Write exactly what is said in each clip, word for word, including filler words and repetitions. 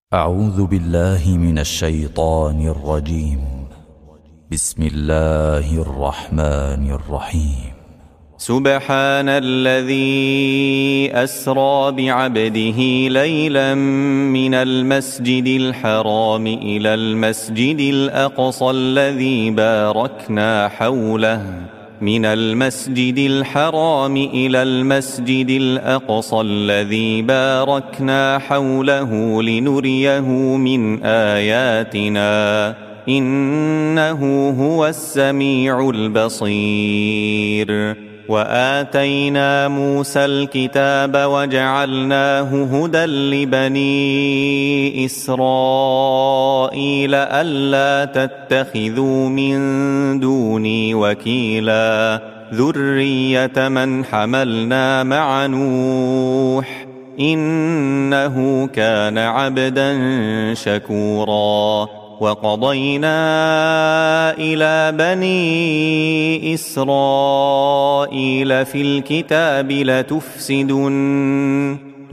أعوذ بالله من الشيطان الرجيم. بسم الله الرحمن الرحيم. سبحان الذي أسرى بعبده ليلا من المسجد الحرام إلى المسجد الأقصى الذي باركنا حوله من المسجد الحرام إلى المسجد الأقصى الذي باركنا حوله لنريه من آياتنا إنه هو السميع البصير. وآتينا موسى الكتاب وجعلناه هدى لبني إسرائيل ألا تتخذوا من دوني وكيلا ذرية من حملنا مع نوح إنه كان عبدا شكورا. وقضينا إلى بني إسرائيل في الكتاب لتفسدن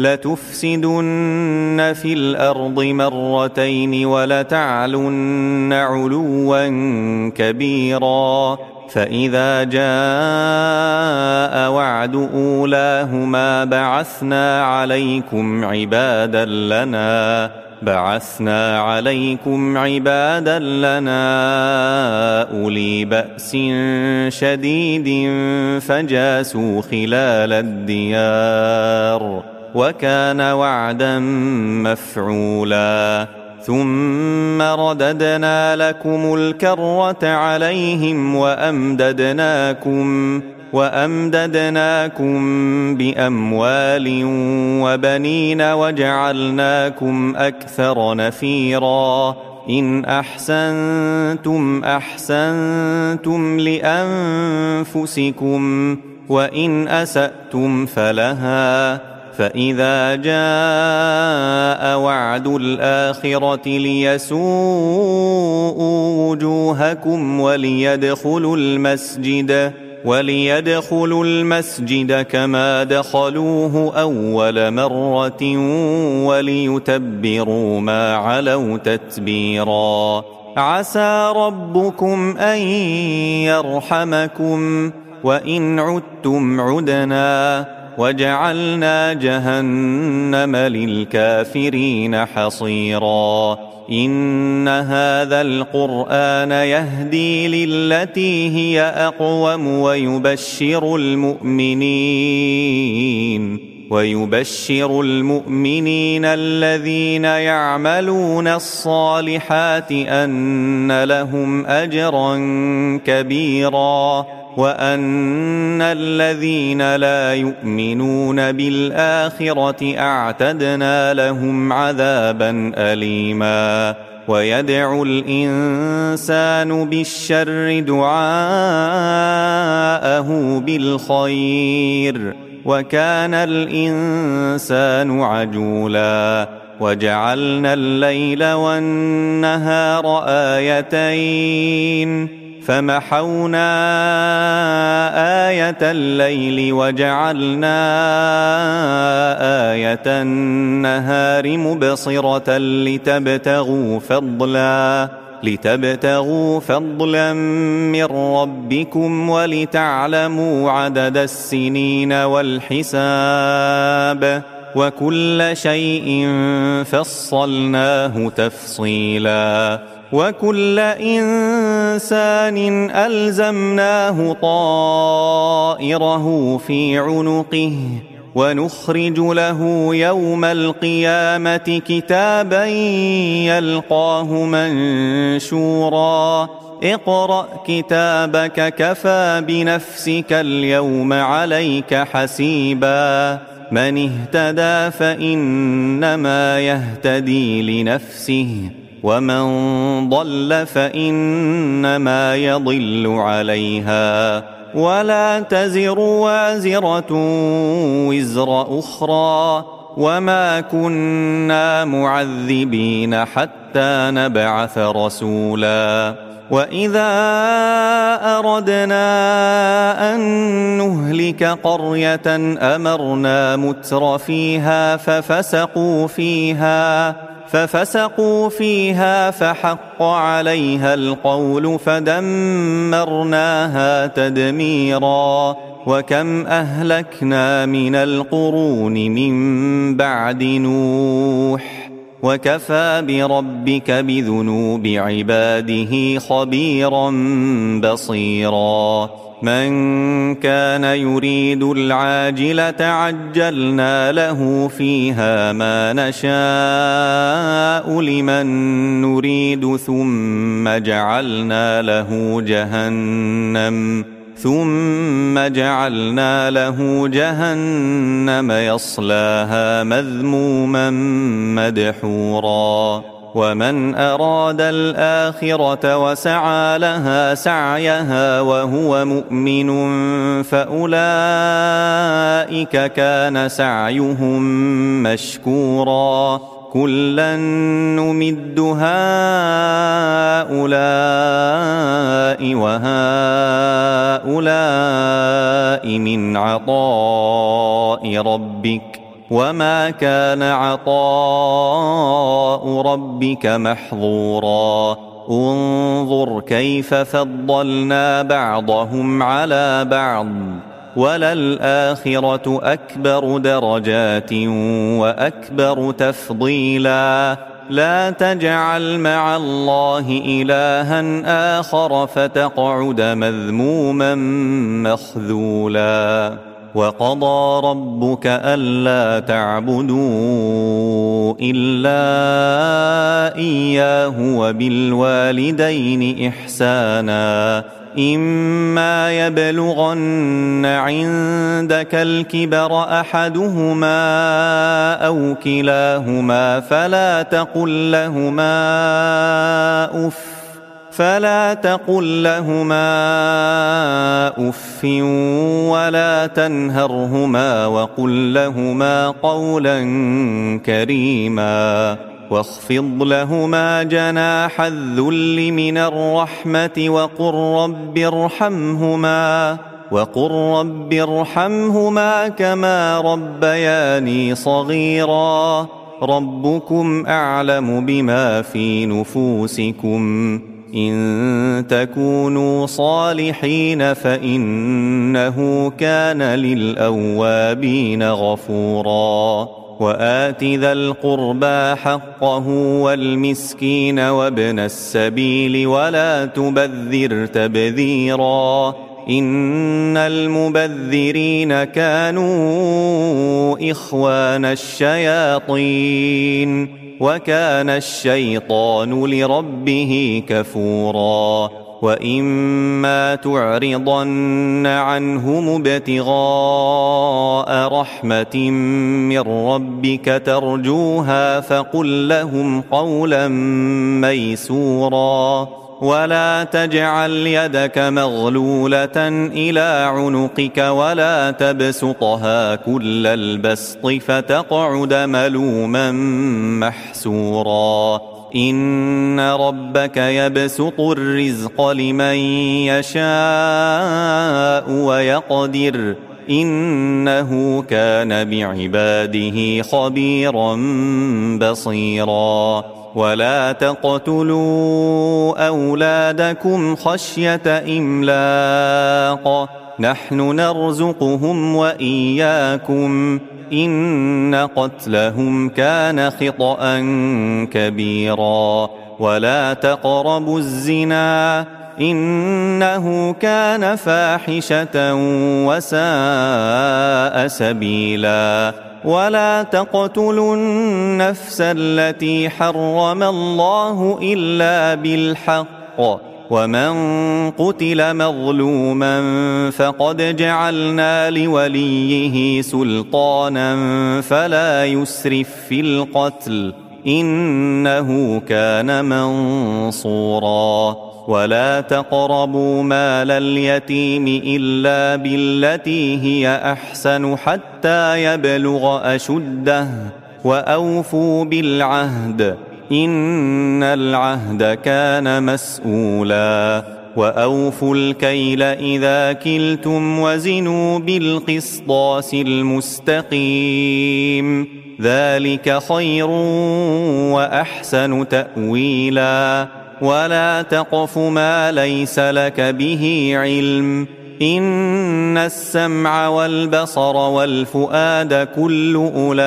لتفسدن في الأرض مرتين ولتعلن علوا كبيرا. فإذا جاء وعد أولاهما بعثنا عليكم عبادا لنا بعثنا عليكم عبادا لنا أولي بأس شديد فجاسوا خلال الديار وكان وعدا مفعولا. ثم رددنا لكم الكرة عليهم وأمددناكم وأمددناكم بأموال وبنين وجعلناكم أكثر نفيرا. إن أحسنتم أحسنتم لأنفسكم وإن أسأتم فلها. فإذا جاء وعد الآخرة ليسوءوا وجوهكم وليدخلوا المسجد وليدخلوا المسجد كما دخلوه أول مرة وليتبروا ما علوا تتبيرا. عسى ربكم أن يرحمكم وإن عدتم عدنا وجعلنا جهنم للكافرين حصيرا. إن هذا القرآن يهدي للتي هي أقوم ويبشر المؤمنين ويبشر المؤمنين الذين يعملون الصالحات أن لهم أجرا كبيرا وأن الذين لا يؤمنون بالآخرة أعتدنا لهم عذابا أليما. ويدعو الإنسان بالشر دعاءه بالخير وكان الإنسان عجولا. وجعلنا الليل والنهار آيتين فمحونا آية الليل وجعلنا آية النهار مبصرة لتبتغوا فضلا لتبتغوا فضلا من ربكم ولتعلموا عدد السنين والحساب وكل شيء فصلناه تفصيلا. وكل إنسان ألزمناه طائره في عنقه ونخرج له يوم القيامة كتابا يلقاه منشورا. اقرأ كتابك كفى بنفسك اليوم عليك حسيبا. من اهتدى فإنما يهتدي لنفسه ومن ضل فإنما يضل عليها ولا تزر وازرة وزر أخرى وما كنا معذبين حتى نبعث رسولا. وإذا أردنا أن نهلك قرية أمرنا متر فيها ففسقوا فيها ففسقوا فيها فحق عليها القول فدمرناها تدميرا وكم أهلكنا من القرون من بعد نوح وكفى بربك بذنوب عباده خبيرا بصيرا من كان يريد العاجلة عجلنا له فيها ما نشاء لمن نريد ثم جعلنا له جهنم ثم جعلنا له جهنم يصلاها مذموما مدحورا ومن أراد الآخرة وسعى لها سعيها وهو مؤمن فأولئك كان سعيهم مشكورا كلا نمد هؤلاء وهؤلاء من عطاء ربك وما كان عطاء ربك محظورا انظر كيف فضلنا بعضهم على بعض وللآخرة أكبر درجات وأكبر تفضيلا لا تجعل مع الله إلها آخر فتقعد مذموما مخذولا وقضى ربك ألا تعبدوا إلا إياه وبالوالدين إحسانا إما يبلغن عندك الكبر أحدهما أو كلاهما فلا تقل لهما أف فلا تقل لهما أف ولا تنهرهما وقل لهما قولا كريما واخفض لهما جناح الذل من الرحمة وقل رب ارحمهما وقل رب ارحمهما كما ربياني صغيرا ربكم أعلم بما في نفوسكم إن تكونوا صالحين فإنه كان للأوابين غفورا وآت ذا القربى حقه والمسكين وابن السبيل ولا تبذر تبذيرا إن المبذرين كانوا إخوان الشياطين وكان الشيطان لربه كفورا وإما تعرضن عنهم ابتغاء رحمة من ربك ترجوها فقل لهم قولا ميسورا ولا تجعل يدك مغلولة إلى عنقك ولا تبسطها كل البسط فتقعد ملوما محسورا إن ربك يبسط الرزق لمن يشاء ويقدر إنه كان بعباده خبيرا بصيرا ولا تقتلوا أولادكم خشية إملاق نحن نرزقهم وإياكم إن قتلهم كان خطأ كبيرا ولا تقربوا الزنا إنه كان فاحشة وساء سبيلا ولا تقتلوا النفس التي حرم الله إلا بالحق ومن قتل مظلوما فقد جعلنا لوليه سلطانا فلا يسرف في القتل إنه كان منصورا ولا تقربوا مال اليتيم إلا بالتي هي أحسن حتى يبلغ أشده وأوفوا بالعهد إن العهد كان مسؤولا وأوفوا الكيل إذا كلتم وزنوا بالقسطاس المستقيم ذلك خير وأحسن تأويلا ولا تقف ما ليس لك به علم إن السمع والبصر والفؤاد كل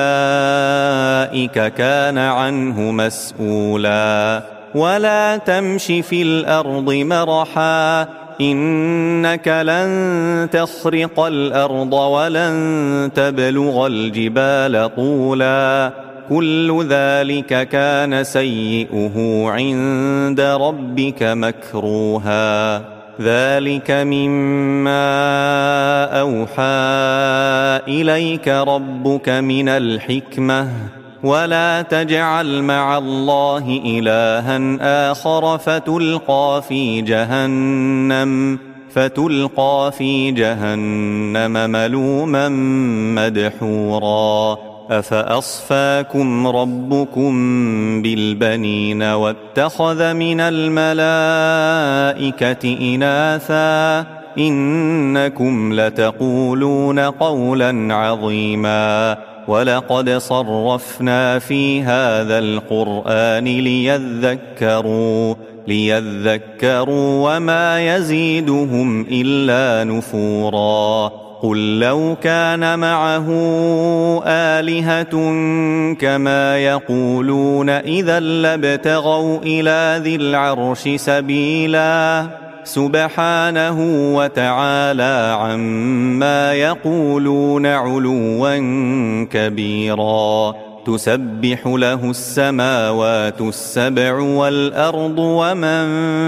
أولئك كان عنه مسؤولا ولا تمش في الأرض مرحا إنك لن تخرق الأرض ولن تبلغ الجبال طولا كل ذلك كان سيئه عند ربك مكروها ذلك مما أوحى إليك ربك من الحكمة ولا تجعل مع الله إلها آخر فتلقى في جهنم فتلقى في جهنم ملوما مدحورا أفأصفاكم ربكم بالبنين واتخذ من الملائكة إناثا إنكم لتقولون قولا عظيما ولقد صرفنا في هذا القرآن ليذكروا ليذكروا وما يزيدهم إلا نفورا قل لو كان معه آلهة كما يقولون إذا لابتغوا إلى ذي العرش سبيلا سبحانه وتعالى عما يقولون علوا كبيرا تسبح له السماوات السبع والأرض ومن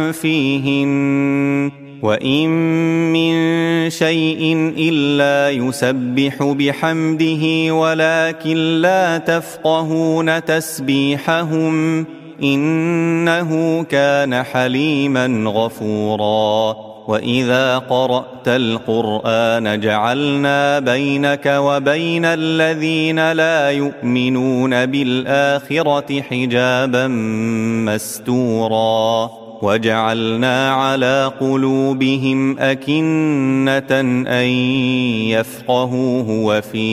فيهن وإن من شيء إلا يسبح بحمده ولكن لا تفقهون تسبيحهم إنه كان حليما غفورا وإذا قرأت القرآن جعلنا بينك وبين الذين لا يؤمنون بالآخرة حجابا مستورا وجعلنا على قلوبهم أكنة أن يفقهوه وفي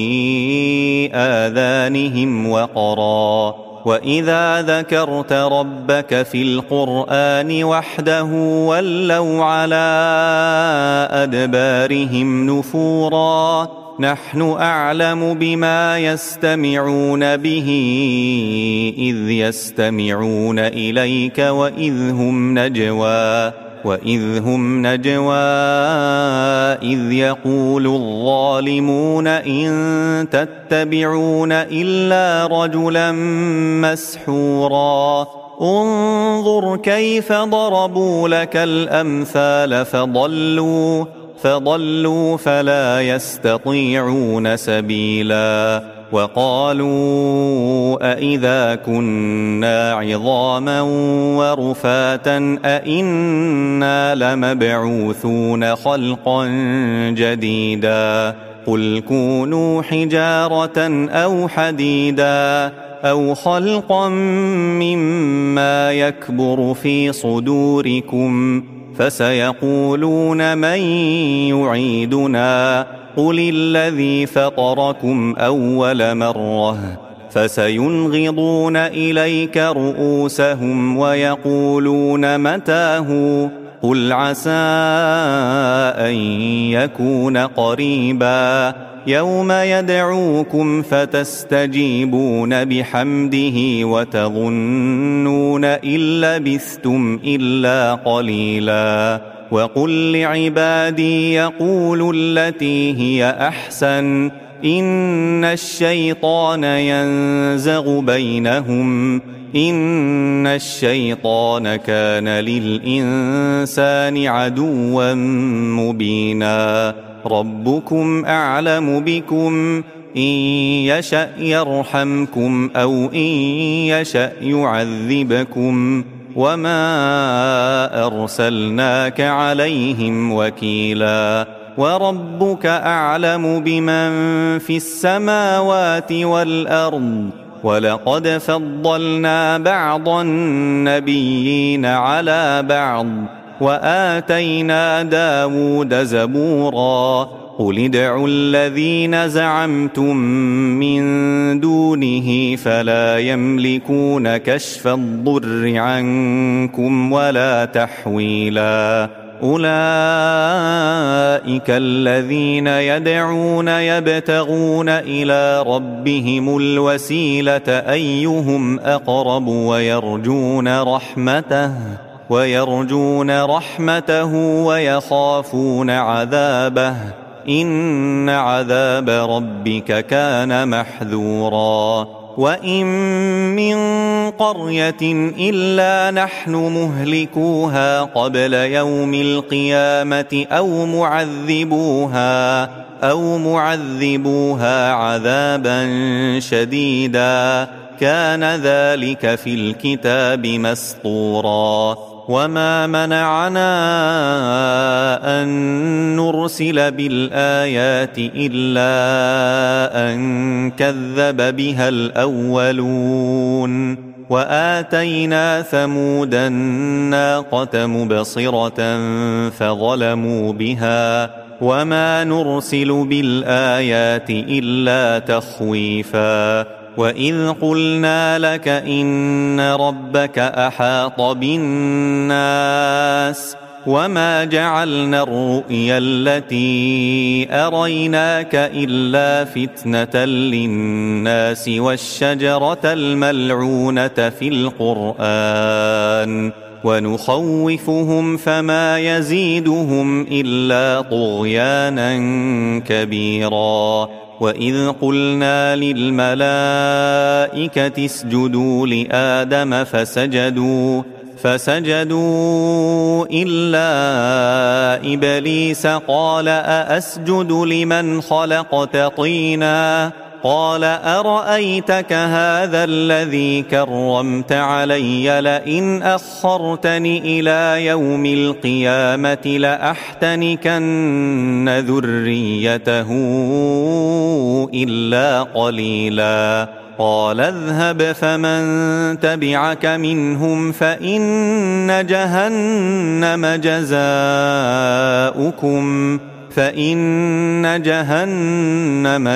آذانهم وقرا وإذا ذكرت ربك في القرآن وحده ولوا على أدبارهم نفورا نحن أعلم بما يستمعون به إذ يستمعون إليك وإذ هم نجوى وإذ هم نجوى إذ يقول الظالمون إن تتبعون إلا رجلا مسحورا انظر كيف ضربوا لك الأمثال فضلوا فضلوا فلا يستطيعون سبيلا وقالوا أإذا كنا عظاما ورفاتا أإنا لمبعوثون خلقا جديدا قل كونوا حجارة أو حديدا أو خلقا مما يكبر في صدوركم فسيقولون من يعيدنا قل الذي فطركم أول مرة فسينغضون إليك رؤوسهم ويقولون متاه قل عسى أن يكون قريبا يوم يدعوكم فتستجيبون بحمده وتظنون إن لبثتم إلا قليلا وقل لعبادي يقولوا التي هي أحسن إن الشيطان ينزغ بينهم إن الشيطان كان للإنسان عدوا مبينا ربكم أعلم بكم إن يشأ يرحمكم أو إن يشأ يعذبكم وما أرسلناك عليهم وكيلا وربك أعلم بمن في السماوات والأرض ولقد فضلنا بعض النبيين على بعض وآتينا داود زبورا قل ادعوا الذين زعمتم من دونه فلا يملكون كشف الضر عنكم ولا تحويلا أولئك الذين يدعون يبتغون إلى ربهم الوسيلة أيهم أقرب ويرجون رحمته ويرجون رحمته ويخافون عذابه إن عذاب ربك كان محذورا وإن من قرية إلا نحن مهلكوها قبل يوم القيامة أو معذبوها أو معذبوها عذابا شديدا كان ذلك في الكتاب مسطورا وما منعنا أن نرسل بالآيات إلا أن كذب بها الأولون وآتينا ثمود الناقة مبصرة فظلموا بها وما نرسل بالآيات إلا تخويفا وإذ قلنا لك إن ربك أحاط بالناس وما جعلنا الرؤيا التي أريناك إلا فتنة للناس والشجرة الملعونة في القرآن ونخوفهم فما يزيدهم إلا طغيانا كبيرا وإذ قلنا للملائكة اسجدوا لآدم فسجدوا فسجدوا إلا إبليس قال أأسجد لمن خلقت طينا قال أرأيتك هذا الذي كرمت علي لئن أخرتني إلى يوم القيامة لأحتنكن ذريته إلا قليلا قال اذهب فمن تبعك منهم فإن جهنم جزاؤكم فإن جهنم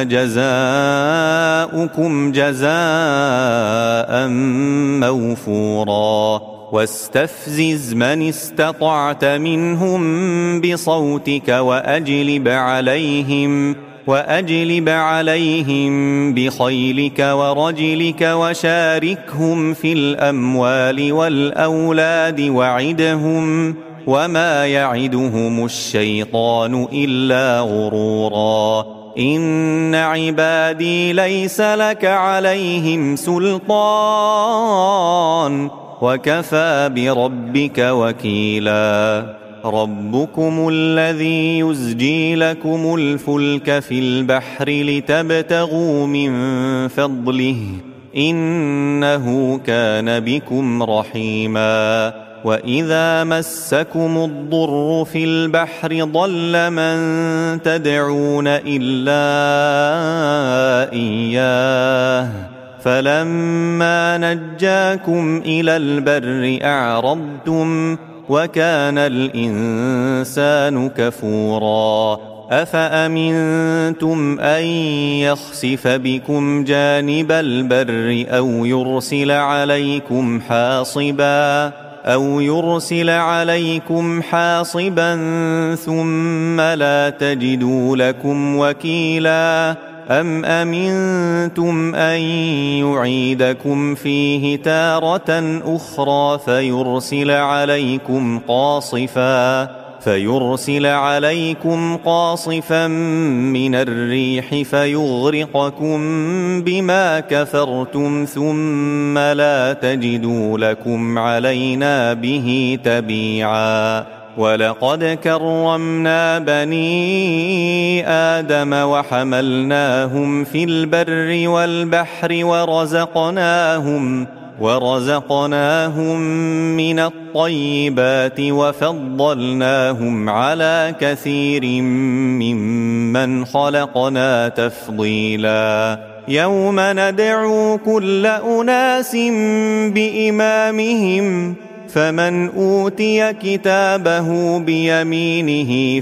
جزاؤكم جزاء موفورا واستفزز من استطعت منهم بصوتك وأجلب عليهم وأجلب عليهم بخيلك ورجلك وشاركهم في الأموال والأولاد وعدهم وما يعدهم الشيطان إلا غرورا إن عبادي ليس لك عليهم سلطان وكفى بربك وكيلا ربكم الذي يزجي لكم الفلك في البحر لتبتغوا من فضله إنه كان بكم رحيما وإذا مسكم الضر في البحر ضل من تدعون إلا إياه فلما نجاكم إلى البر أعرضتم وكان الإنسان كفورا أفأمنتم أن يخسف بكم جانب البر أو يرسل عليكم حاصبا أو يرسل عليكم حاصبا ثم لا تجدوا لكم وكيلا أم أمنتم أن يعيدكم فيه تارة أخرى فيرسل عليكم قاصفا فيرسل عليكم قاصفا من الريح فيغرقكم بما كفرتم ثم لا تجدوا لكم علينا به تبيعا ولقد كرمنا بني آدم وحملناهم في البر والبحر ورزقناهم ورزقناهم من الطيبات وفضلناهم على كثير ممن خلقنا تفضيلا يوم ندعو كل أناس بإمامهم فمن أوتي كتابه بيمينه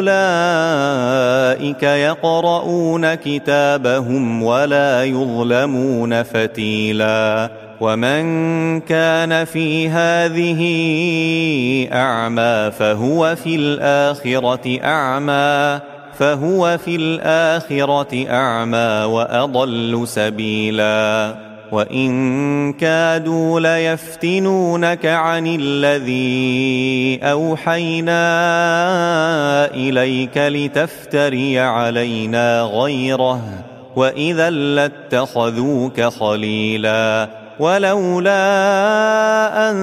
فأولئك يقرؤون كتابهم ولا يظلمون فتيلا ومن كان في هذه أعمى فهو في الآخرة أعمى فهو في الآخرة أعمى وأضل سبيلا وإن كادوا ليفتنونك عن الذي أوحينا إليك لتفتري علينا غيره وإذا لاتخذوك خليلا ولولا أن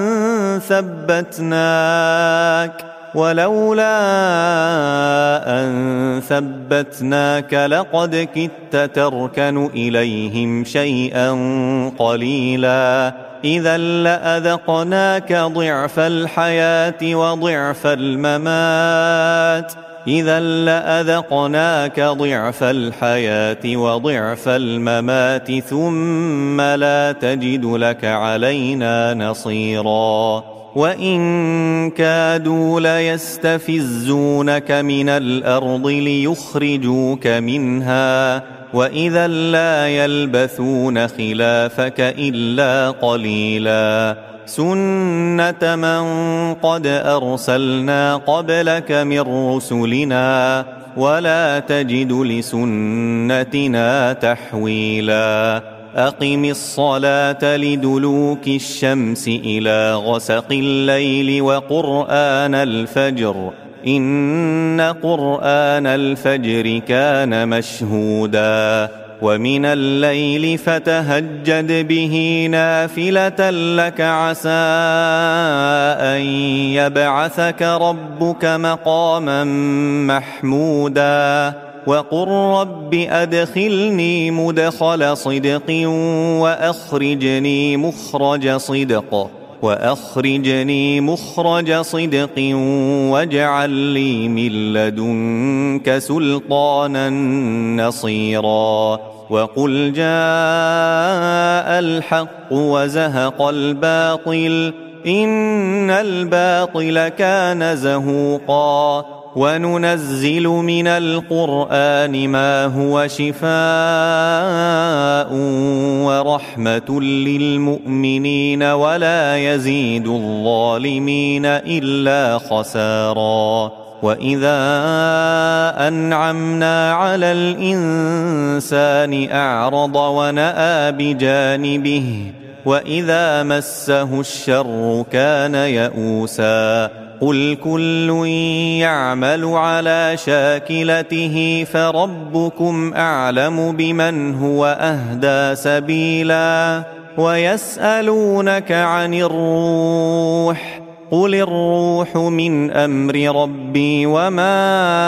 ثبتناك ولولا أن ثبتناك لقد كدت تركن إليهم شيئا قليلا إذا لأذقناك ضعف الحياة وضعف الممات إذا لأذقناك ضعف الحياة وضعف الممات ثم لا تجد لك علينا نصيرا وإن كادوا ليستفزونك من الأرض ليخرجوك منها وإذا لا يلبثون خلافك إلا قليلا سنة من قد أرسلنا قبلك من رسلنا ولا تجد لسنتنا تحويلا أقم الصلاة لدلوك الشمس إلى غسق الليل وقرآن الفجر إن قرآن الفجر كان مشهودا ومن الليل فتهجد به نافلة لك عسى أن يبعثك ربك مقاما محمودا وقل رب أدخلني مدخل صدق وأخرجني مخرج صدق وأخرجني مخرج صدق واجعل لي من لدنك سلطانا نصيرا وقل جاء الحق وزهق الباطل إن الباطل كان زهوقا وننزل من القرآن ما هو شفاء ورحمة للمؤمنين ولا يزيد الظالمين إلا خسارا وإذا أنعمنا على الإنسان أعرض ونأى بجانبه وإذا مسه الشر كان يئوسا قل كل يعمل على شاكلته فربكم أعلم بمن هو أهدى سبيلا ويسألونك عن الروح قل الروح من أمر ربي وما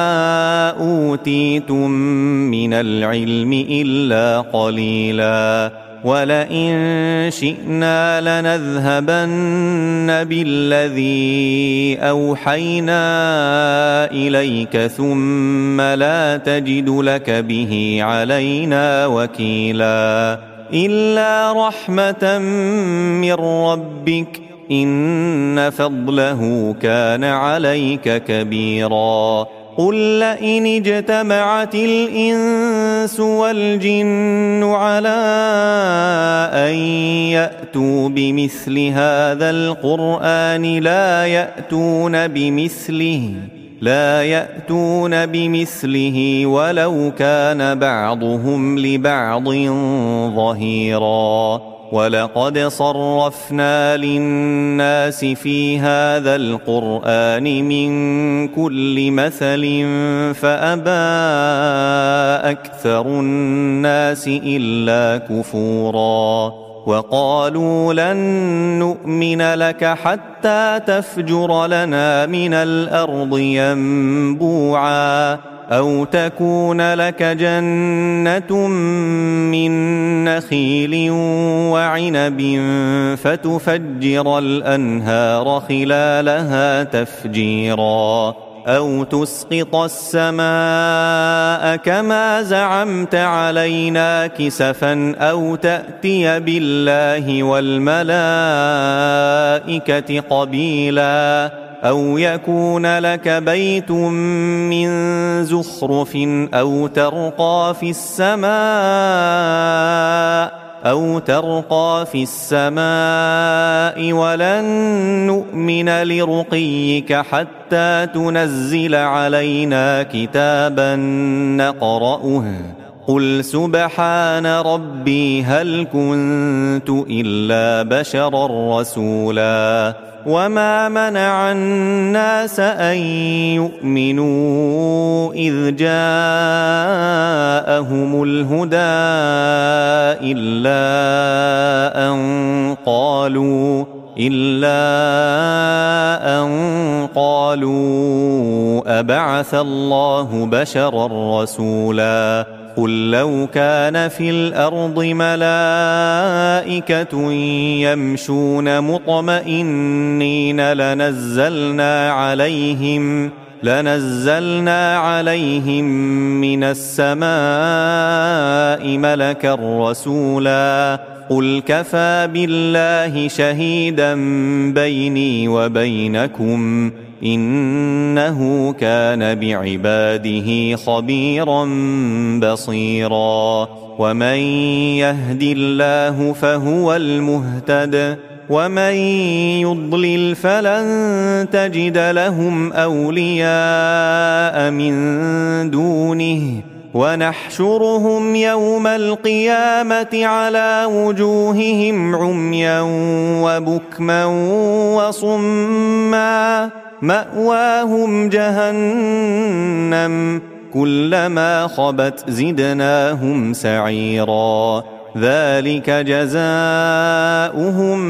أوتيتم من العلم إلا قليلا ولئن شئنا لنذهبن بالذي أوحينا إليك ثم لا تجد لك به علينا وكيلا إلا رحمة من ربك إن فضله كان عليك كبيرا قل لئن اجتمعت الإنس والجن على أن يأتوا بمثل هذا القرآن لا يأتون بمثله لا يأتون بمثله ولو كان بعضهم لبعض ظهيرا ولقد صرفنا للناس في هذا القرآن من كل مثل فأبى أكثر الناس إلا كفورا وقالوا لن نؤمن لك حتى تفجر لنا من الأرض ينبوعا أو تكون لك جنة من نخيل وعنب فتفجر الأنهار خلالها تفجيرا أو تسقط السماء كما زعمت علينا كسفا أو تأتي بالله والملائكة قبيلا أو يكون لك بيت من زخرف أو ترقى في السماء أو ترقى في السماء ولن نؤمن لرقيك حتى تنزل علينا كتابا نقرأه قل سبحان ربي هل كنت إلا بشرا رسولا وما منع الناس أن يؤمنوا إذ جاءهم الهدى إلا أن قالوا إلا أن قالوا أبعث الله بشرا رسولا قل لو كان في الأرض ملائكة يمشون مطمئنين لنزلنا عليهم لنزلنا عليهم من السماء ملكا رسولا قل كفى بالله شهيدا بيني وبينكم إنه كان بعباده خبيرا بصيرا ومن يهد الله فهو المهتد ومن يضلل فلن تجد لهم أولياء من دونه ونحشرهم يوم القيامة على وجوههم عميا وبكما وصما مأواهم جهنم كلما خبت زدناهم سعيرا ذلك جزاؤهم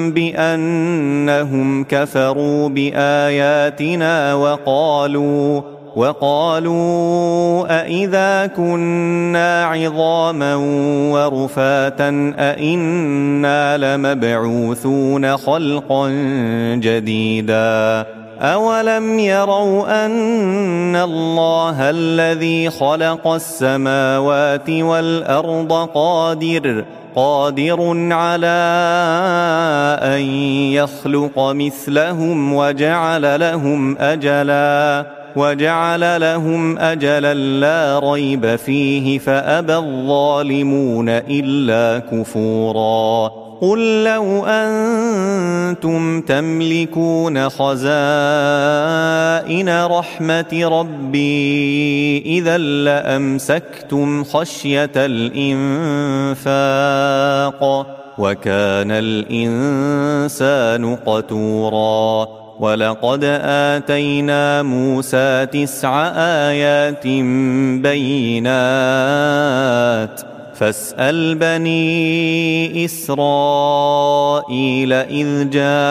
بأنهم كفروا بآياتنا وقالوا وقالوا أإذا كنا عظاما ورفاتا أإنا لمبعوثون خلقا جديدا أولم يروا أن الله الذي خلق السماوات والأرض قادر قادر على أن يخلق مثلهم وجعل لهم أجلا وجعل لهم أجلا لا ريب فيه فأبى الظالمون إلا كفورا قل لو أنتم تملكون خزائن رحمة ربي إذا لأمسكتم خشية الإنفاق وكان الإنسان قتورا ولقد آتينا موسى تسع آيات بينات فاسأل بني إسرائيل إذ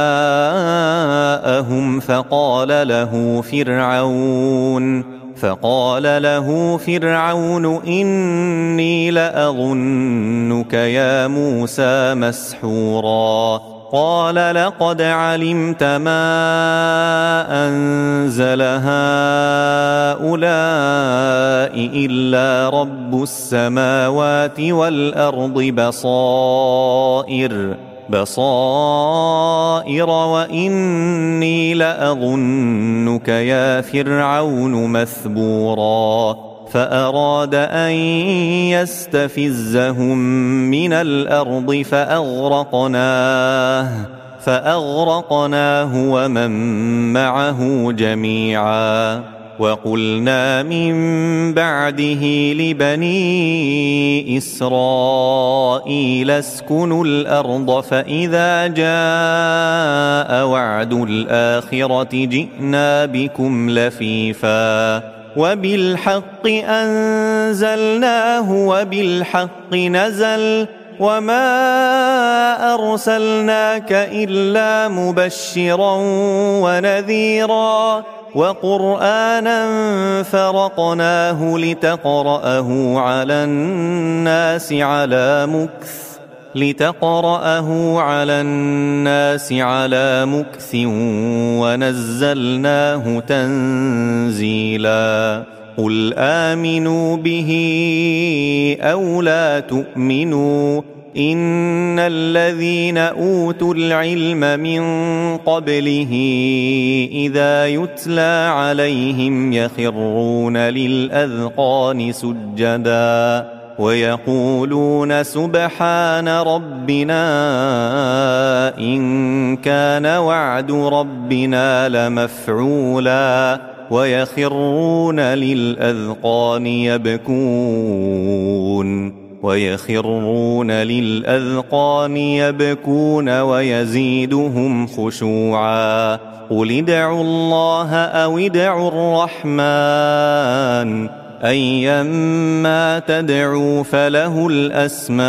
جاءهم فقال له فرعون فقال له فرعون إني لأظنك يا موسى مسحورا قال لقد علمت ما أنزل هؤلاء إلا رب السماوات والأرض بصائر بصائر وإني لأظنك يا فرعون مثبورا فأراد أن يستفزهم من الأرض فأغرقناه فأغرقناه ومن معه جميعا وقلنا من بعده لبني إسرائيل اسكنوا الأرض فإذا جاء وعد الآخرة جئنا بكم لفيفا وبالحق أنزلناه وبالحق نزل وما أرسلناك إلا مبشرا ونذيرا وقرآنا فرقناه لتقرأه على الناس على مكث لتقرأه على الناس على مكث ونزلناه تنزيلا قل آمنوا به أو لا تؤمنوا إن الذين أوتوا العلم من قبله إذا يتلى عليهم يخرون للأذقان سجدا ويقولون سبحان ربنا إن كان وعد ربنا لمفعولا ويخرون للأذقان يبكون ويخرون للأذقان يبكون ويزيدهم خشوعا قل ادعوا الله أو ادعوا الرحمن أيما تدعوا فله الأسماء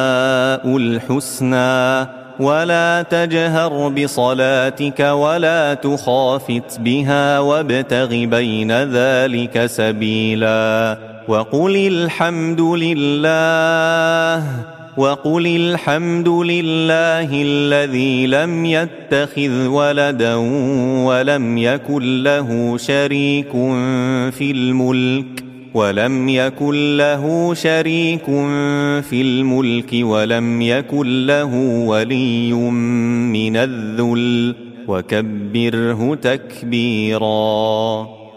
الحسنى ولا تجهر بصلاتك ولا تخافت بها وابتغ بين ذلك سبيلا وقل الحمد لله وقل الحمد لله الذي لم يتخذ ولدا ولم يكن له شريك في الملك ولم يكن له شريك في الملك ولم يكن له ولي من الذل وكبره تكبيرا.